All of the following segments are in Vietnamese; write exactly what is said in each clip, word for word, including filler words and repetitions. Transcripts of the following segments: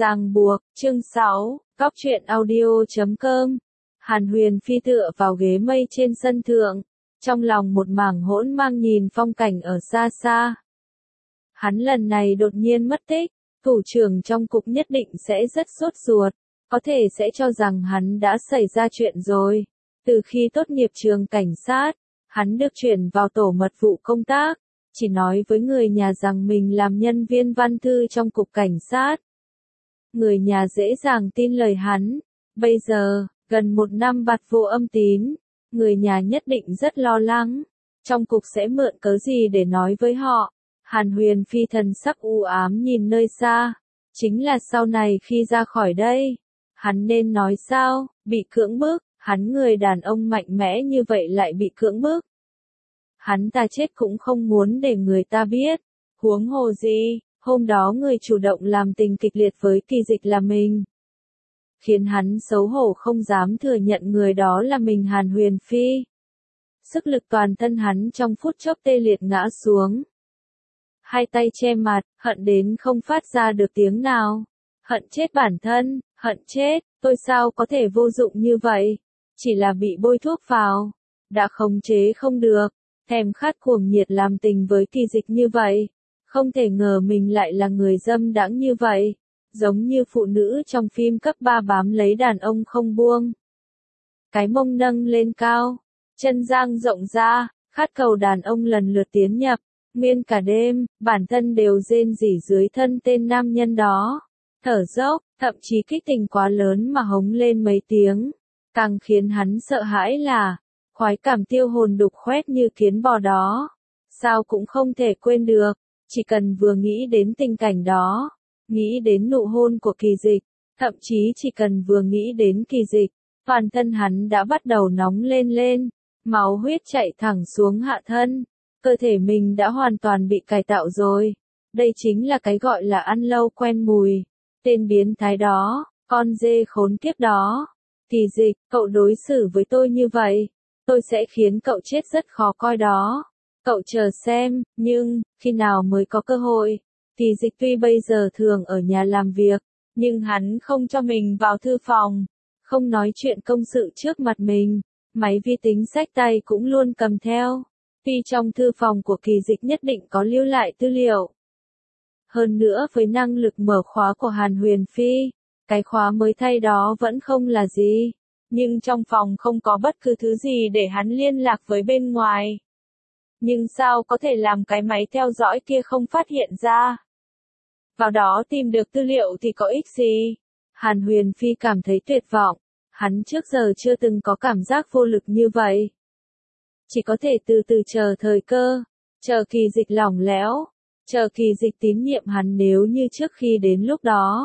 Ràng buộc, chương sáu, Góc truyện audio chấm com. Hàn Huyền Phi tựa vào ghế mây trên sân thượng, trong lòng một mảng hỗn mang nhìn phong cảnh ở xa xa. Hắn lần này đột nhiên mất tích, thủ trưởng trong cục nhất định sẽ rất sốt ruột, có thể sẽ cho rằng hắn đã xảy ra chuyện rồi. Từ khi tốt nghiệp trường cảnh sát, hắn được chuyển vào tổ mật vụ công tác, chỉ nói với người nhà rằng mình làm nhân viên văn thư trong cục cảnh sát. Người nhà dễ dàng tin lời hắn. Bây giờ, gần một năm bặt vô âm tín, người nhà nhất định rất lo lắng. Trong cục sẽ mượn cớ gì để nói với họ? Hàn Huyền Phi thần sắc u ám nhìn nơi xa. Chính là sau này khi ra khỏi đây, hắn nên nói sao? Bị cưỡng bức, hắn người đàn ông mạnh mẽ như vậy lại bị cưỡng bức. Hắn ta chết cũng không muốn để người ta biết. Huống hồ gì, hôm đó người chủ động làm tình kịch liệt với Kỳ Dịch là mình. Khiến hắn xấu hổ không dám thừa nhận người đó là mình Hàn Huyền Phi. Sức lực toàn thân hắn trong phút chốc tê liệt ngã xuống. Hai tay che mặt, hận đến không phát ra được tiếng nào. Hận chết bản thân, hận chết, tôi sao có thể vô dụng như vậy. Chỉ là bị bôi thuốc vào, đã khống chế không được. Thèm khát cuồng nhiệt làm tình với Kỳ Dịch như vậy. Không thể ngờ mình lại là người dâm đãng như vậy. Giống như phụ nữ trong phim cấp ba bám lấy đàn ông không buông. Cái mông nâng lên cao, chân dang rộng ra, khát cầu đàn ông lần lượt tiến nhập. Nguyên cả đêm, bản thân đều rên rỉ dưới thân tên nam nhân đó. Thở dốc, thậm chí kích tình quá lớn mà hống lên mấy tiếng. Càng khiến hắn sợ hãi là, khoái cảm tiêu hồn đục khoét như kiến bò đó. Sao cũng không thể quên được, chỉ cần vừa nghĩ đến tình cảnh đó, nghĩ đến nụ hôn của Kỳ Dịch, thậm chí chỉ cần vừa nghĩ đến Kỳ Dịch, toàn thân hắn đã bắt đầu nóng lên lên, máu huyết chạy thẳng xuống hạ thân, cơ thể mình đã hoàn toàn bị cải tạo rồi. Đây chính là cái gọi là ăn lâu quen mùi. Tên biến thái đó, con dê khốn kiếp đó. Kỳ Dịch, cậu đối xử với tôi như vậy, tôi sẽ khiến cậu chết rất khó coi đó. Cậu chờ xem, nhưng, khi nào mới có cơ hội? Kỳ Dịch tuy bây giờ thường ở nhà làm việc, nhưng hắn không cho mình vào thư phòng, không nói chuyện công sự trước mặt mình, máy vi tính xách tay cũng luôn cầm theo. Tuy trong thư phòng của Kỳ Dịch nhất định có lưu lại tư liệu. Hơn nữa với năng lực mở khóa của Hàn Huyền Phi, cái khóa mới thay đó vẫn không là gì. Nhưng trong phòng không có bất cứ thứ gì để hắn liên lạc với bên ngoài. Nhưng sao có thể làm cái máy theo dõi kia không phát hiện ra? Vào đó tìm được tư liệu thì có ích gì? Hàn Huyền Phi cảm thấy tuyệt vọng. Hắn trước giờ chưa từng có cảm giác vô lực như vậy. Chỉ có thể từ từ chờ thời cơ, chờ Kỳ Dịch lỏng lẽo, chờ Kỳ Dịch tín nhiệm hắn nếu như trước khi đến lúc đó.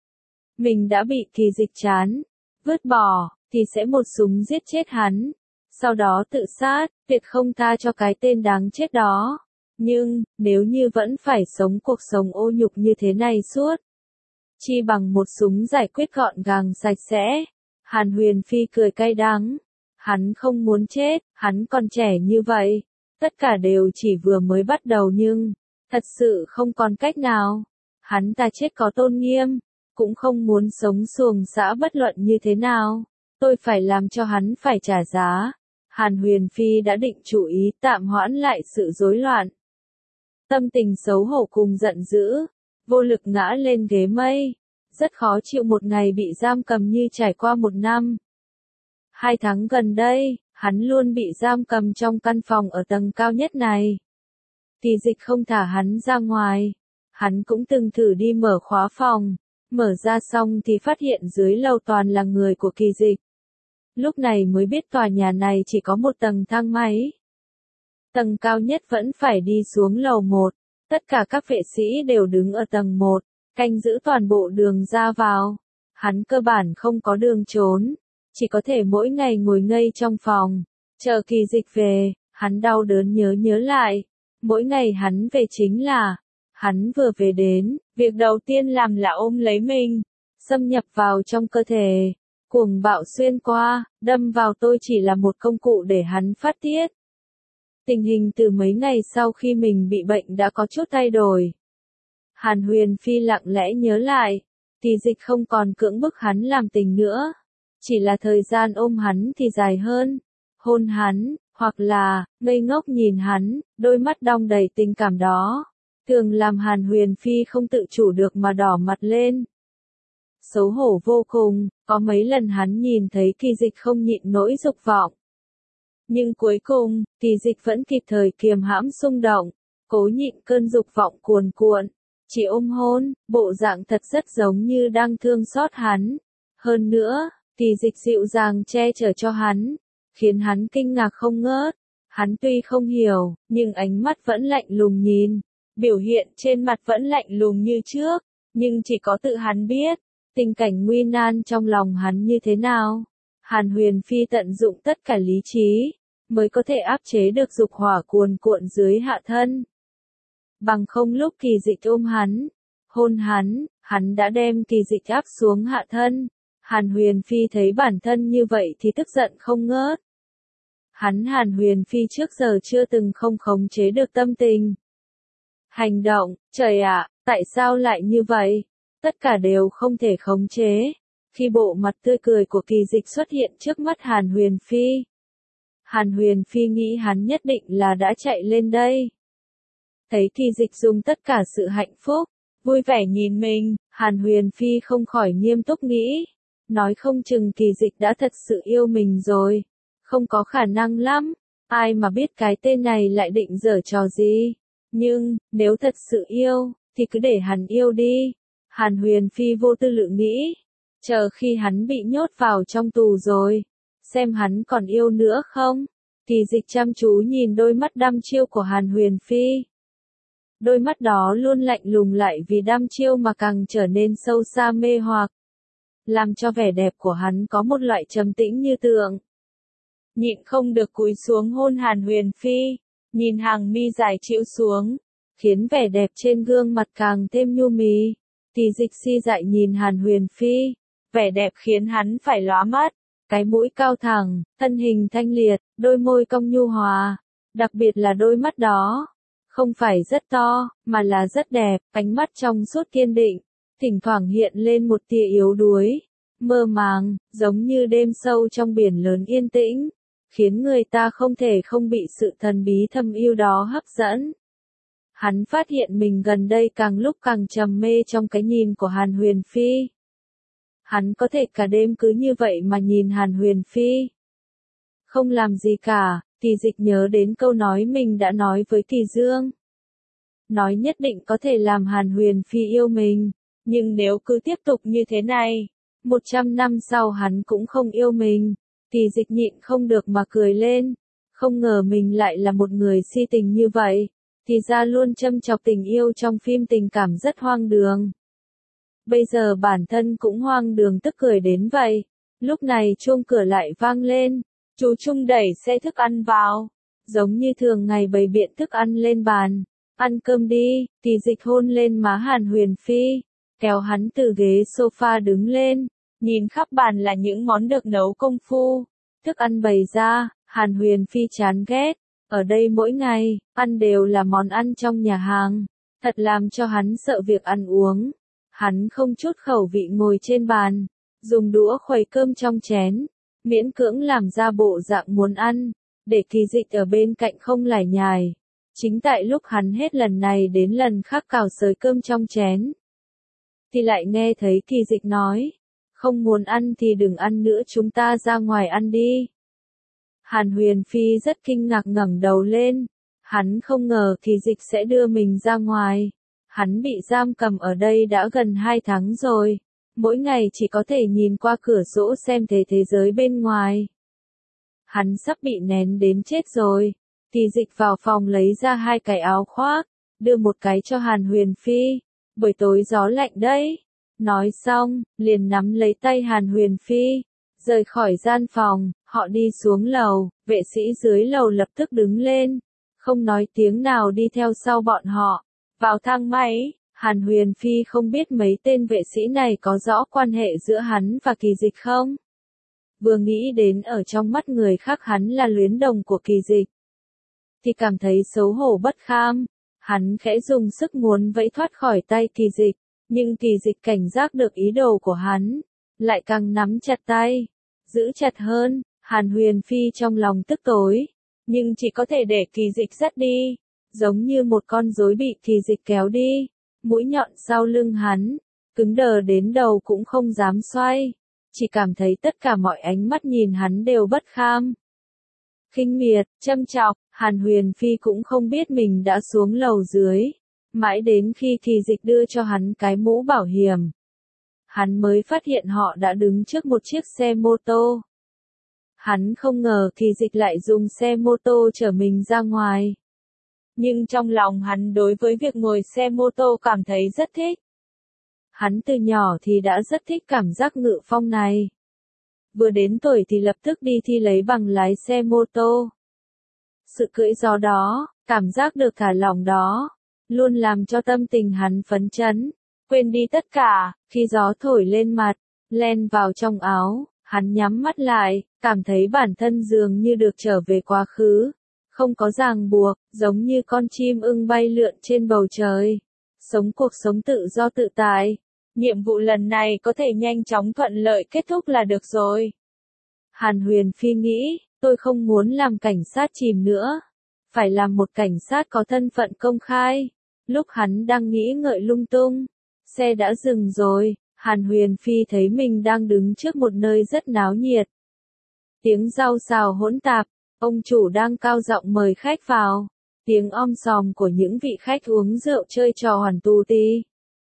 Mình đã bị Kỳ Dịch chán, vứt bỏ, thì sẽ một súng giết chết hắn. Sau đó tự sát, tuyệt không tha cho cái tên đáng chết đó. Nhưng, nếu như vẫn phải sống cuộc sống ô nhục như thế này suốt, chi bằng một súng giải quyết gọn gàng sạch sẽ. Hàn Huyền Phi cười cay đắng. Hắn không muốn chết, hắn còn trẻ như vậy. Tất cả đều chỉ vừa mới bắt đầu nhưng, thật sự không còn cách nào. Hắn ta chết có tôn nghiêm, cũng không muốn sống xuồng xã bất luận như thế nào. Tôi phải làm cho hắn phải trả giá. Hàn Huyền Phi đã định chủ ý tạm hoãn lại sự rối loạn. Tâm tình xấu hổ cùng giận dữ, vô lực ngã lên ghế mây. Rất khó chịu một ngày bị giam cầm như trải qua một năm. Hai tháng gần đây, hắn luôn bị giam cầm trong căn phòng ở tầng cao nhất này. Kỳ Dịch không thả hắn ra ngoài. Hắn cũng từng thử đi mở khóa phòng. Mở ra xong thì phát hiện dưới lầu toàn là người của Kỳ Dịch. Lúc này mới biết tòa nhà này chỉ có một tầng thang máy. Tầng cao nhất vẫn phải đi xuống lầu một. Tất cả các vệ sĩ đều đứng ở tầng một, canh giữ toàn bộ đường ra vào. Hắn cơ bản không có đường trốn. Chỉ có thể mỗi ngày ngồi ngây trong phòng, chờ Kỳ Dịch về. Hắn đau đớn nhớ nhớ lại. Mỗi ngày hắn về chính là, hắn vừa về đến, việc đầu tiên làm là ôm lấy mình, xâm nhập vào trong cơ thể, cuồng bạo xuyên qua, đâm vào tôi chỉ là một công cụ để hắn phát tiết. Tình hình từ mấy ngày sau khi mình bị bệnh đã có chút thay đổi. Hàn Huyền Phi lặng lẽ nhớ lại, Kỳ Dịch không còn cưỡng bức hắn làm tình nữa. Chỉ là thời gian ôm hắn thì dài hơn. Hôn hắn, hoặc là, ngây ngốc nhìn hắn, đôi mắt đong đầy tình cảm đó. Thường làm Hàn Huyền Phi không tự chủ được mà đỏ mặt lên. Xấu hổ vô cùng, có mấy lần hắn nhìn thấy Kỳ Dịch không nhịn nỗi dục vọng. Nhưng cuối cùng, Kỳ Dịch vẫn kịp thời kiềm hãm xung động, cố nhịn cơn dục vọng cuồn cuộn, chỉ ôm hôn, bộ dạng thật rất giống như đang thương xót hắn. Hơn nữa, Kỳ Dịch dịu dàng che chở cho hắn, khiến hắn kinh ngạc không ngớt. Hắn tuy không hiểu, nhưng ánh mắt vẫn lạnh lùng nhìn, biểu hiện trên mặt vẫn lạnh lùng như trước, nhưng chỉ có tự hắn biết, tình cảnh nguy nan trong lòng hắn như thế nào. Hàn Huyền Phi tận dụng tất cả lý trí, mới có thể áp chế được dục hỏa cuồn cuộn dưới hạ thân. Bằng không lúc Kỳ Dịch ôm hắn, hôn hắn, hắn đã đem Kỳ Dịch áp xuống hạ thân. Hàn Huyền Phi thấy bản thân như vậy thì tức giận không ngớt. Hắn Hàn Huyền Phi trước giờ chưa từng không khống chế được tâm tình. Hành động, trời ạ, tại sao lại như vậy? Tất cả đều không thể khống chế. Khi bộ mặt tươi cười của Kỳ Dịch xuất hiện trước mắt Hàn Huyền Phi, Hàn Huyền Phi nghĩ hắn nhất định là đã chạy lên đây. Thấy Kỳ Dịch dùng tất cả sự hạnh phúc, vui vẻ nhìn mình, Hàn Huyền Phi không khỏi nghiêm túc nghĩ. Nói không chừng Kỳ Dịch đã thật sự yêu mình rồi. Không có khả năng lắm. Ai mà biết cái tên này lại định giở trò gì. Nhưng, nếu thật sự yêu, thì cứ để hắn yêu đi. Hàn Huyền Phi vô tư lự nghĩ. Chờ khi hắn bị nhốt vào trong tù rồi. Xem hắn còn yêu nữa không? Kỳ Dịch chăm chú nhìn đôi mắt đăm chiêu của Hàn Huyền Phi. Đôi mắt đó luôn lạnh lùng lại vì đăm chiêu mà càng trở nên sâu xa mê hoặc. Làm cho vẻ đẹp của hắn có một loại trầm tĩnh như tượng. Nhịn không được cúi xuống hôn Hàn Huyền Phi, nhìn hàng mi dài chịu xuống, khiến vẻ đẹp trên gương mặt càng thêm nhu mì. Kỳ Dịch si dại nhìn Hàn Huyền Phi, vẻ đẹp khiến hắn phải lóa mắt, cái mũi cao thẳng, thân hình thanh liệt, đôi môi cong nhu hòa, đặc biệt là đôi mắt đó, không phải rất to, mà là rất đẹp, ánh mắt trong suốt kiên định, thỉnh thoảng hiện lên một tia yếu đuối, mơ màng, giống như đêm sâu trong biển lớn yên tĩnh, khiến người ta không thể không bị sự thần bí thâm yêu đó hấp dẫn. Hắn phát hiện mình gần đây càng lúc càng trầm mê trong cái nhìn của Hàn Huyền Phi. Hắn có thể cả đêm cứ như vậy mà nhìn Hàn Huyền Phi. Không làm gì cả, Kỳ Dịch nhớ đến câu nói mình đã nói với Kỳ Dương. Nói nhất định có thể làm Hàn Huyền Phi yêu mình, nhưng nếu cứ tiếp tục như thế này, một trăm năm sau hắn cũng không yêu mình. Kỳ Dịch nhịn không được mà cười lên, không ngờ mình lại là một người si tình như vậy, thì ra luôn châm chọc tình yêu trong phim tình cảm rất hoang đường. Bây giờ bản thân cũng hoang đường tức cười đến vậy. Lúc này chuông cửa lại vang lên, chú Trung đẩy xe thức ăn vào, giống như thường ngày bày biện thức ăn lên bàn. Ăn cơm đi, Kỳ Dịch hôn lên má Hàn Huyền Phi, kéo hắn từ ghế sofa đứng lên, nhìn khắp bàn là những món được nấu công phu. Thức ăn bày ra, Hàn Huyền Phi chán ghét, ở đây mỗi ngày, ăn đều là món ăn trong nhà hàng, thật làm cho hắn sợ việc ăn uống. Hắn không chút khẩu vị ngồi trên bàn, dùng đũa khuấy cơm trong chén, miễn cưỡng làm ra bộ dạng muốn ăn, để Kỳ Dịch ở bên cạnh không lải nhải. Chính tại lúc hắn hết lần này đến lần khác cào xới cơm trong chén, thì lại nghe thấy Kỳ Dịch nói, không muốn ăn thì đừng ăn nữa, chúng ta ra ngoài ăn đi. Hàn Huyền Phi rất kinh ngạc ngẩng đầu lên, hắn không ngờ Kỳ Dịch sẽ đưa mình ra ngoài. Hắn bị giam cầm ở đây đã gần hai tháng rồi, mỗi ngày chỉ có thể nhìn qua cửa sổ xem thế thế giới bên ngoài. Hắn sắp bị nén đến chết rồi. Kỳ Dịch vào phòng lấy ra hai cái áo khoác, đưa một cái cho Hàn Huyền Phi, buổi tối gió lạnh đấy. Nói xong, liền nắm lấy tay Hàn Huyền Phi, rời khỏi gian phòng, họ đi xuống lầu, vệ sĩ dưới lầu lập tức đứng lên, không nói tiếng nào đi theo sau bọn họ. Vào thang máy, Hàn Huyền Phi không biết mấy tên vệ sĩ này có rõ quan hệ giữa hắn và Kỳ Dịch không? Vừa nghĩ đến ở trong mắt người khác hắn là luyến đồng của Kỳ Dịch, thì cảm thấy xấu hổ bất kham. Hắn khẽ dùng sức muốn vẫy thoát khỏi tay Kỳ Dịch, Nhưng Kỳ Dịch cảnh giác được ý đồ của hắn, lại càng nắm chặt tay, giữ chặt hơn. Hàn Huyền Phi trong lòng tức tối, nhưng chỉ có thể để Kỳ Dịch dắt đi, giống như một con rối bị Kỳ Dịch kéo đi, mũi nhọn sau lưng hắn, cứng đờ đến đầu cũng không dám xoay, chỉ cảm thấy tất cả mọi ánh mắt nhìn hắn đều bất kham. Khinh miệt, châm chọc, Hàn Huyền Phi cũng không biết mình đã xuống lầu dưới, mãi đến khi Kỳ Dịch đưa cho hắn cái mũ bảo hiểm, hắn mới phát hiện họ đã đứng trước một chiếc xe mô tô. Hắn không ngờ Kỳ Dịch lại dùng xe mô tô chở mình ra ngoài. Nhưng trong lòng hắn đối với việc ngồi xe mô tô cảm thấy rất thích. Hắn từ nhỏ thì đã rất thích cảm giác ngự phong này. Vừa đến tuổi thì lập tức đi thi lấy bằng lái xe mô tô. Sự cưỡi gió đó, cảm giác được thả lỏng đó, luôn làm cho tâm tình hắn phấn chấn, quên đi tất cả. Khi gió thổi lên mặt, len vào trong áo, hắn nhắm mắt lại, cảm thấy bản thân dường như được trở về quá khứ, không có ràng buộc, giống như con chim ưng bay lượn trên bầu trời, sống cuộc sống tự do tự tại. Nhiệm vụ lần này có thể nhanh chóng thuận lợi kết thúc là được rồi. Hàn Huyền Phi nghĩ, tôi không muốn làm cảnh sát chìm nữa, phải làm một cảnh sát có thân phận công khai. Lúc hắn đang nghĩ ngợi lung tung, xe đã dừng rồi. Hàn Huyền Phi thấy mình đang đứng trước một nơi rất náo nhiệt. Tiếng rau xào hỗn tạp, ông chủ đang cao giọng mời khách vào, tiếng om sòm của những vị khách uống rượu chơi trò hoàn tù tì.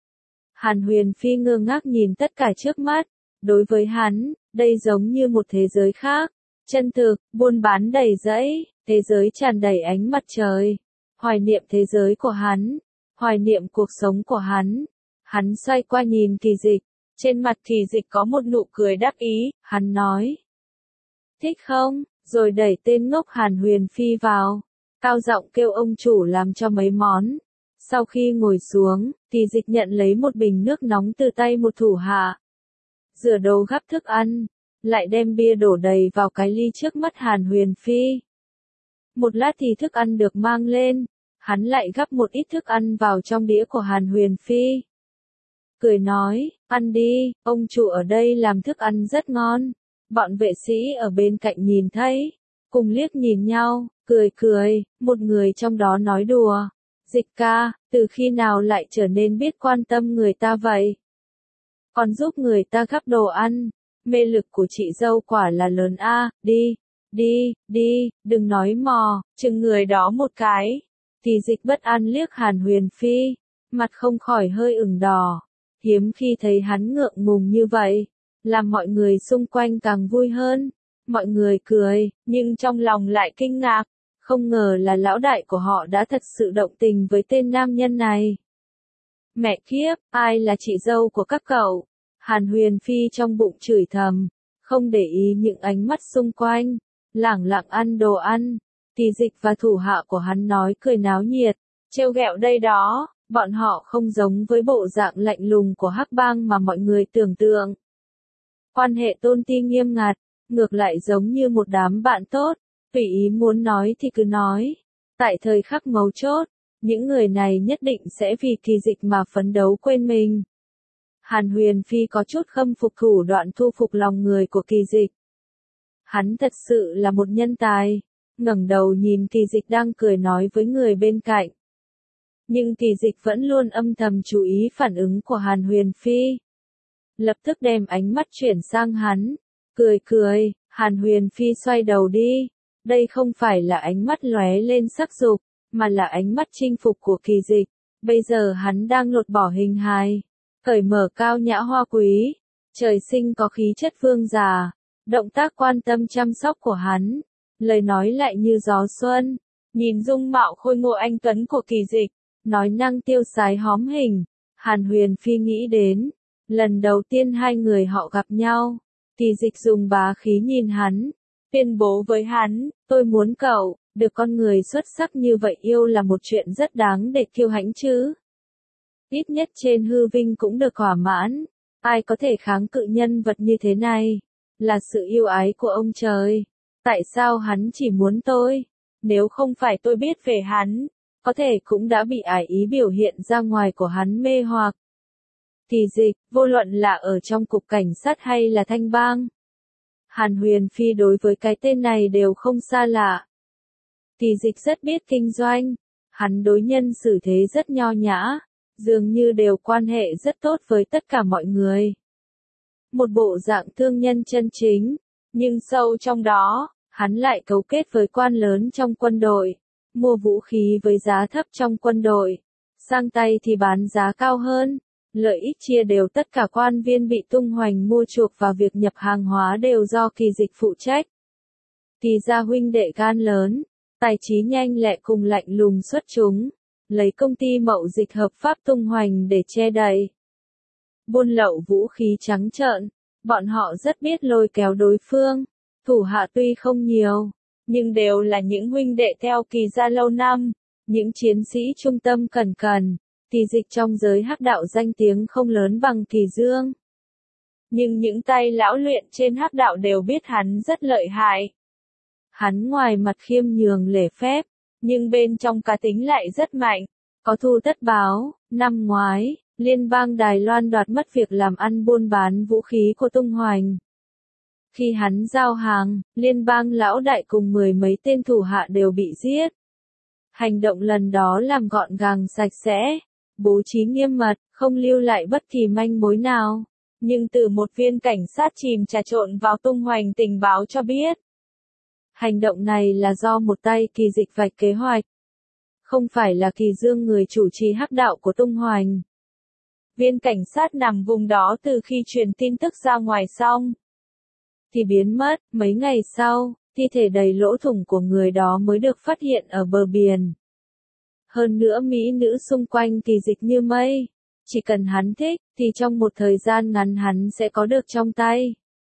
Hàn Huyền Phi ngơ ngác nhìn tất cả trước mắt, đối với hắn, đây giống như một thế giới khác, chân thực, buôn bán đầy rẫy, thế giới tràn đầy ánh mặt trời, hoài niệm thế giới của hắn, hoài niệm cuộc sống của hắn. Hắn xoay qua nhìn Kỳ Dịch, trên mặt Kỳ Dịch có một nụ cười đắc ý, hắn nói. Thích không? Rồi đẩy tên ngốc Hàn Huyền Phi vào, cao giọng kêu ông chủ làm cho mấy món. Sau khi ngồi xuống, Kỳ Dịch nhận lấy một bình nước nóng từ tay một thủ hạ. Rửa đồ gắp thức ăn, lại đem bia đổ đầy vào cái ly trước mắt Hàn Huyền Phi. Một lát thì thức ăn được mang lên, hắn lại gắp một ít thức ăn vào trong đĩa của Hàn Huyền Phi. Cười nói, ăn đi, ông chủ ở đây làm thức ăn rất ngon. Bọn vệ sĩ ở bên cạnh nhìn thấy, cùng liếc nhìn nhau, cười cười, một người trong đó nói đùa. Dịch ca, từ khi nào lại trở nên biết quan tâm người ta vậy? Còn giúp người ta gắp đồ ăn, mê lực của chị dâu quả là lớn a. Đi, đi, đi, đừng nói mò, chừng người đó một cái. Thì Dịch bất an liếc Hàn Huyền Phi, mặt không khỏi hơi ửng đỏ. Hiếm khi thấy hắn ngượng ngùng như vậy, làm mọi người xung quanh càng vui hơn. Mọi người cười, nhưng trong lòng lại kinh ngạc, không ngờ là lão đại của họ đã thật sự động tình với tên nam nhân này. Mẹ kiếp, ai là chị dâu của các cậu? Hàn Huyền Phi trong bụng chửi thầm, không để ý những ánh mắt xung quanh, lẳng lặng ăn đồ ăn. Kỳ Dịch và thủ hạ của hắn nói cười náo nhiệt, trêu ghẹo đây đó. Bọn họ không giống với bộ dạng lạnh lùng của Hắc Bang mà mọi người tưởng tượng. Quan hệ tôn ti nghiêm ngặt, ngược lại giống như một đám bạn tốt, tùy ý muốn nói thì cứ nói. Tại thời khắc mấu chốt, những người này nhất định sẽ vì Kỳ Dịch mà phấn đấu quên mình. Hàn Huyền Phi có chút khâm phục thủ đoạn thu phục lòng người của Kỳ Dịch. Hắn thật sự là một nhân tài, ngẩng đầu nhìn Kỳ Dịch đang cười nói với người bên cạnh. Nhưng Kỳ Dịch vẫn luôn âm thầm chú ý phản ứng của Hàn Huyền Phi. Lập tức đem ánh mắt chuyển sang hắn, cười cười. Hàn Huyền Phi xoay đầu đi. Đây không phải là ánh mắt lóe lên sắc dục, mà là ánh mắt chinh phục của Kỳ Dịch. Bây giờ hắn đang lột bỏ hình hài, cởi mở cao nhã hoa quý, trời sinh có khí chất vương giả. Động tác quan tâm chăm sóc của hắn, lời nói lại như gió xuân. Nhìn dung mạo khôi ngô anh tuấn của Kỳ Dịch, nói năng tiêu sái hóm hình, Hàn Huyền Phi nghĩ đến, lần đầu tiên hai người họ gặp nhau, Kỳ Dịch dùng bá khí nhìn hắn, tuyên bố với hắn, tôi muốn cậu, được con người xuất sắc như vậy yêu là một chuyện rất đáng để kiêu hãnh chứ. Ít nhất trên hư vinh cũng được thỏa mãn, ai có thể kháng cự nhân vật như thế này, là sự yêu ái của ông trời. Tại sao hắn chỉ muốn tôi? Nếu không phải tôi biết về hắn, có thể cũng đã bị ải ý biểu hiện ra ngoài của hắn mê hoặc. Kỳ Dịch, vô luận là ở trong cục cảnh sát hay là Thanh Bang. Hàn Huyền Phi đối với cái tên này đều không xa lạ. Kỳ Dịch rất biết kinh doanh, hắn đối nhân xử thế rất nho nhã, dường như đều quan hệ rất tốt với tất cả mọi người. Một bộ dạng thương nhân chân chính, nhưng sâu trong đó, hắn lại cấu kết với quan lớn trong quân đội, mua vũ khí với giá thấp trong quân đội, sang tay thì bán giá cao hơn, lợi ích chia đều tất cả quan viên bị tung hoành mua chuộc và việc nhập hàng hóa đều do Kỳ Dịch phụ trách. Kỳ gia huynh đệ gan lớn, tài trí nhanh lẹ cùng lạnh lùng xuất chúng, lấy công ty mậu dịch hợp pháp tung hoành để che đậy. Buôn lậu vũ khí trắng trợn, bọn họ rất biết lôi kéo đối phương, thủ hạ tuy không nhiều, nhưng đều là những huynh đệ theo Kỳ gia lâu năm, những chiến sĩ trung tâm cẩn cẩn. Kỳ Dịch trong giới hắc đạo danh tiếng không lớn bằng Kỳ Dương. Nhưng những tay lão luyện trên hắc đạo đều biết hắn rất lợi hại. Hắn ngoài mặt khiêm nhường lễ phép, nhưng bên trong cá tính lại rất mạnh, có thù tất báo. Năm ngoái, liên bang Đài Loan đoạt mất việc làm ăn buôn bán vũ khí của Tung Hoành. Khi hắn giao hàng, liên bang lão đại cùng mười mấy tên thủ hạ đều bị giết. Hành động lần đó làm gọn gàng sạch sẽ, bố trí nghiêm mật, không lưu lại bất kỳ manh mối nào. Nhưng từ một viên cảnh sát chìm trà trộn vào Tung Hoành tình báo cho biết. Hành động này là do một tay Kỳ Dịch vạch kế hoạch. Không phải là Kỳ Dương người chủ trì hắc đạo của Tung Hoành. Viên cảnh sát nằm vùng đó từ khi truyền tin tức ra ngoài xong. Thì biến mất, mấy ngày sau, thi thể đầy lỗ thủng của người đó mới được phát hiện ở bờ biển. Hơn nữa mỹ nữ xung quanh Kỳ Dịch như mây. Chỉ cần hắn thích, thì trong một thời gian ngắn hắn sẽ có được trong tay.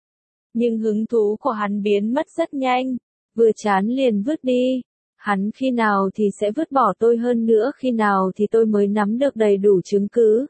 Nhưng hứng thú của hắn biến mất rất nhanh, vừa chán liền vứt đi. Hắn khi nào thì sẽ vứt bỏ tôi, hơn nữa khi nào thì tôi mới nắm được đầy đủ chứng cứ.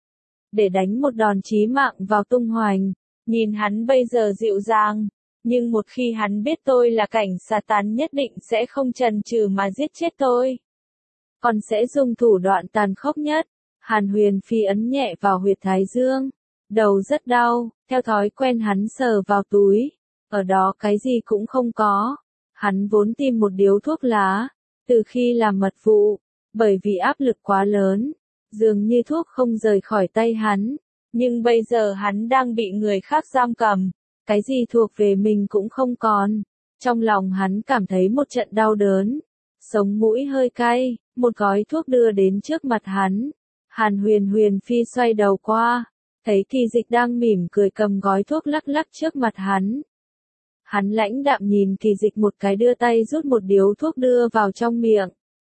Để đánh một đòn chí mạng vào Tung Hoành. Nhìn hắn bây giờ dịu dàng, nhưng một khi hắn biết tôi là cảnh sát tán nhất định sẽ không chần chừ mà giết chết tôi. Còn sẽ dùng thủ đoạn tàn khốc nhất. Hàn Huyền Phi ấn nhẹ vào huyệt thái dương. Đầu rất đau, theo thói quen hắn sờ vào túi. Ở đó cái gì cũng không có. Hắn vốn tìm một điếu thuốc lá. Từ khi làm mật vụ, bởi vì áp lực quá lớn, dường như thuốc không rời khỏi tay hắn. Nhưng bây giờ hắn đang bị người khác giam cầm. Cái gì thuộc về mình cũng không còn. Trong lòng hắn cảm thấy một trận đau đớn. Sống mũi hơi cay, một gói thuốc đưa đến trước mặt hắn. Hàn Huyền Huyền Phi xoay đầu qua, thấy Kỳ Dịch đang mỉm cười cầm gói thuốc lắc lắc trước mặt hắn. Hắn lãnh đạm nhìn Kỳ Dịch một cái, đưa tay rút một điếu thuốc đưa vào trong miệng.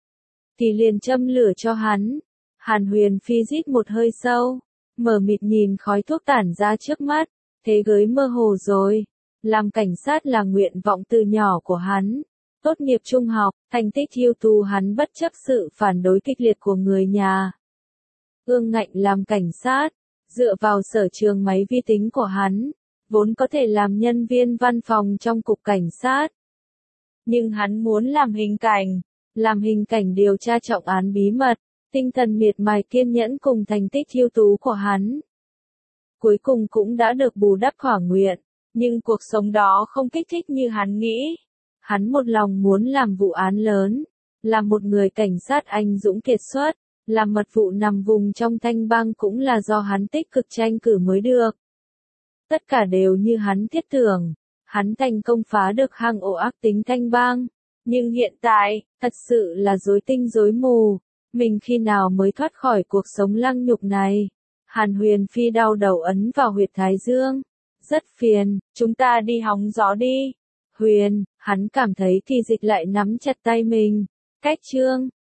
Thì liền châm lửa cho hắn. Hàn Huyền Phi rít một hơi sâu, mở mịt nhìn khói thuốc tản ra trước mắt, thế giới mơ hồ rồi. Làm cảnh sát là nguyện vọng từ nhỏ của hắn. Tốt nghiệp trung học, thành tích ưu tú, hắn bất chấp sự phản đối kịch liệt của người nhà. Ương ngạnh làm cảnh sát, dựa vào sở trường máy vi tính của hắn, vốn có thể làm nhân viên văn phòng trong cục cảnh sát. Nhưng hắn muốn làm hình cảnh, làm hình cảnh điều tra trọng án bí mật, tinh thần miệt mài kiên nhẫn cùng thành tích ưu tú của hắn. Cuối cùng cũng đã được bù đắp thỏa nguyện, nhưng cuộc sống đó không kích thích như hắn nghĩ. Hắn một lòng muốn làm vụ án lớn, làm một người cảnh sát anh dũng kiệt xuất, làm mật vụ nằm vùng trong Thanh Bang cũng là do hắn tích cực tranh cử mới được. Tất cả đều như hắn thiết tưởng, hắn thành công phá được hang ổ ác tính Thanh Bang. Nhưng hiện tại, thật sự là rối tinh rối mù, mình khi nào mới thoát khỏi cuộc sống lăng nhục này. Hàn Huyền Phi đau đầu ấn vào huyệt thái dương. Rất phiền, chúng ta đi hóng gió đi. Huyền, hắn cảm thấy Kỳ Dịch lại nắm chặt tay mình. Cách chương